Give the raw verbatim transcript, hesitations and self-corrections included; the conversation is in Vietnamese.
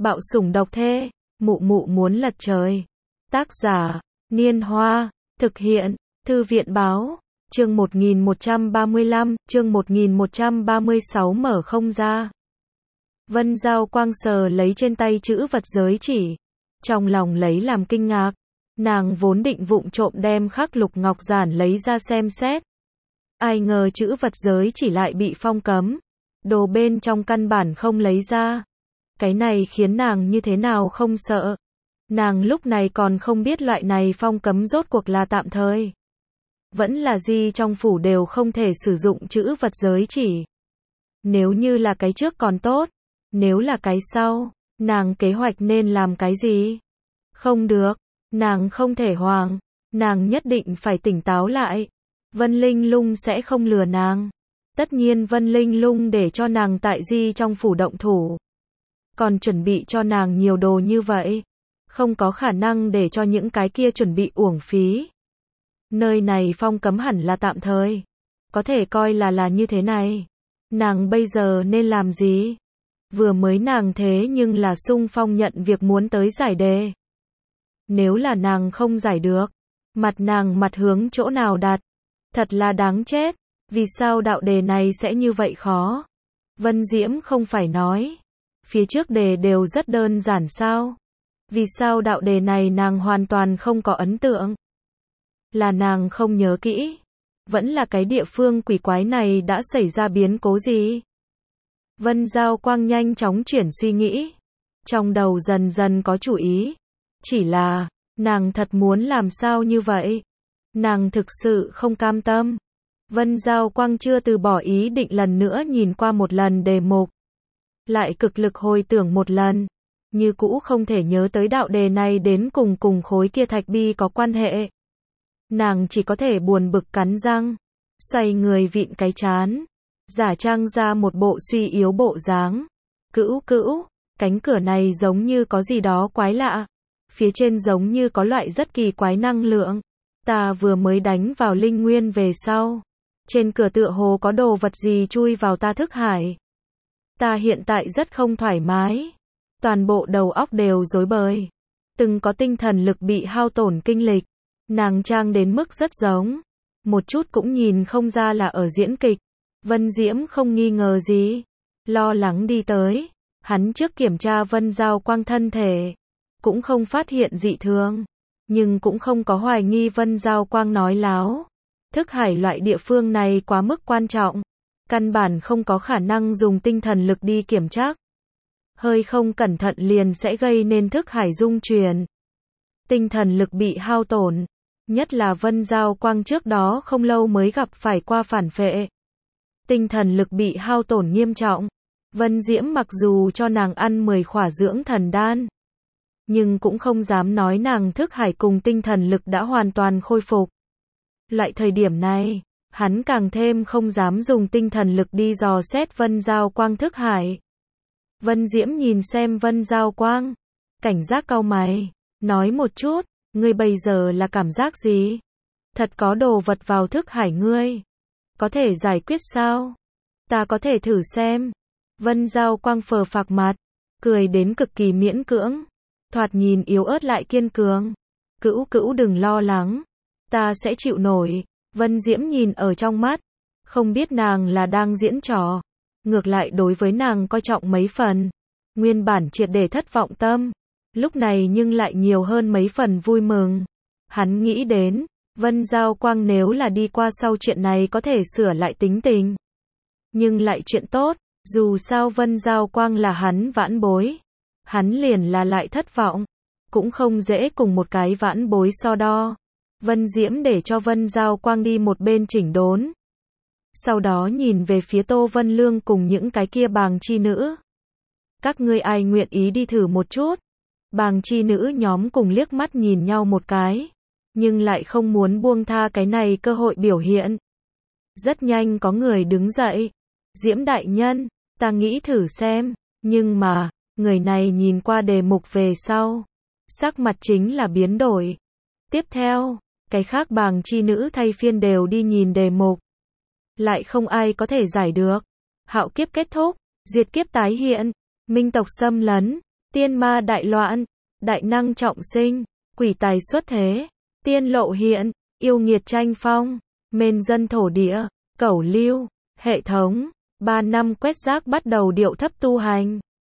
Bạo sủng độc thê, mụ mụ muốn lật trời. Tác giả, Niên Hoa, thực hiện, Thư viện Báo, chương một nghìn một trăm ba mươi lăm, chương một nghìn một trăm ba mươi sáu mở không ra. Vân Giao Quang sờ lấy trên tay chữ vật giới chỉ, trong lòng lấy làm kinh ngạc, nàng vốn định vụng trộm đem khắc lục ngọc giản lấy ra xem xét. Ai ngờ chữ vật giới chỉ lại bị phong cấm, đồ bên trong căn bản không lấy ra. Cái này khiến nàng như thế nào không sợ. Nàng lúc này còn không biết loại này phong cấm rốt cuộc là tạm thời. Vẫn là gì trong phủ đều không thể sử dụng chữ vật giới chỉ. Nếu như là cái trước còn tốt, nếu là cái sau, nàng kế hoạch nên làm cái gì? Không được, nàng không thể hoảng, nàng nhất định phải tỉnh táo lại. Vân Linh Lung sẽ không lừa nàng. Tất nhiên Vân Linh Lung để cho nàng tại di trong phủ động thủ. Còn chuẩn bị cho nàng nhiều đồ như vậy. Không có khả năng để cho những cái kia chuẩn bị uổng phí. Nơi này phong cấm hẳn là tạm thời. Có thể coi là là như thế này. Nàng bây giờ nên làm gì? Vừa mới nàng thế nhưng là xung phong nhận việc muốn tới giải đề. Nếu là nàng không giải được, mặt nàng mặt hướng chỗ nào đặt? Thật là đáng chết. Vì sao đạo đề này sẽ như vậy khó? Vân Diễm không phải nói. Phía trước đề đều rất đơn giản sao? Vì sao đạo đề này nàng hoàn toàn không có ấn tượng? Là nàng không nhớ kỹ? Vẫn là cái địa phương quỷ quái này đã xảy ra biến cố gì? Vân Giao Quang nhanh chóng chuyển suy nghĩ. Trong đầu dần dần có chủ ý. Chỉ là, nàng thật muốn làm sao như vậy? Nàng thực sự không cam tâm. Vân Giao Quang chưa từ bỏ ý định lần nữa nhìn qua một lần đề mục. Lại cực lực hồi tưởng một lần. Như cũ không thể nhớ tới đạo đề này đến cùng cùng khối kia thạch bi có quan hệ. Nàng chỉ có thể buồn bực cắn răng. Xoay người vịn cái chán. Giả trang ra một bộ suy yếu bộ dáng. Cữu cữu, cánh cửa này giống như có gì đó quái lạ. Phía trên giống như có loại rất kỳ quái năng lượng. Ta vừa mới đánh vào linh nguyên về sau. Trên cửa tựa hồ có đồ vật gì chui vào ta thức hải. Ta hiện tại rất không thoải mái. Toàn bộ đầu óc đều rối bời. Từng có tinh thần lực bị hao tổn kinh lịch. Nàng trang đến mức rất giống. Một chút cũng nhìn không ra là ở diễn kịch. Vân Diễm không nghi ngờ gì. Lo lắng đi tới. Hắn trước kiểm tra Vân Giao Quang thân thể. Cũng không phát hiện dị thường. Nhưng cũng không có hoài nghi Vân Giao Quang nói láo. Thức hải loại địa phương này quá mức quan trọng. Căn bản không có khả năng dùng tinh thần lực đi kiểm tra. Hơi không cẩn thận liền sẽ gây nên thức hải rung chuyển. Tinh thần lực bị hao tổn. Nhất là Vân Giao Quang trước đó không lâu mới gặp phải qua phản phệ. Tinh thần lực bị hao tổn nghiêm trọng. Vân Diễm mặc dù cho nàng ăn mười khỏa dưỡng thần đan. Nhưng cũng không dám nói nàng thức hải cùng tinh thần lực đã hoàn toàn khôi phục. Loại thời điểm này, hắn càng thêm không dám dùng tinh thần lực đi dò xét Vân Giao Quang thức hải. Vân Diễm nhìn xem Vân Giao Quang. Cảnh giác cau mày. Nói một chút, ngươi bây giờ là cảm giác gì? Thật có đồ vật vào thức hải ngươi. Có thể giải quyết sao? Ta có thể thử xem. Vân Giao Quang phờ phạc mặt. Cười đến cực kỳ miễn cưỡng. Thoạt nhìn yếu ớt lại kiên cường. Cữu cữu đừng lo lắng. Ta sẽ chịu nổi. Vân Diễm nhìn ở trong mắt. Không biết nàng là đang diễn trò. Ngược lại đối với nàng coi trọng mấy phần. Nguyên bản triệt để thất vọng tâm. Lúc này nhưng lại nhiều hơn mấy phần vui mừng. Hắn nghĩ đến. Vân Giao Quang nếu là đi qua sau chuyện này có thể sửa lại tính tình. Nhưng lại chuyện tốt. Dù sao Vân Giao Quang là hắn vãn bối. Hắn liền là lại thất vọng. Cũng không dễ cùng một cái vãn bối so đo. Vân Diễm để cho Vân Giao Quang đi một bên chỉnh đốn. Sau đó nhìn về phía Tô Vân Lương cùng những cái kia bàng chi nữ. Các ngươi ai nguyện ý đi thử một chút? Bàng chi nữ nhóm cùng liếc mắt nhìn nhau một cái. Nhưng lại không muốn buông tha cái này cơ hội biểu hiện. Rất nhanh có người đứng dậy. Diễm đại nhân, ta nghĩ thử xem. Nhưng mà, người này nhìn qua đề mục về sau. Sắc mặt chính là biến đổi. Tiếp theo, cái khác bàng chi nữ thay phiên đều đi nhìn đề mục. Lại không ai có thể giải được. Hạo kiếp kết thúc, diệt kiếp tái hiện, minh tộc xâm lấn, tiên ma đại loạn, đại năng trọng sinh, quỷ tài xuất thế, tiên lộ hiện, yêu nghiệt tranh phong, mên dân thổ địa, cẩu lưu, hệ thống, ba năm quét rác bắt đầu điệu thấp tu hành.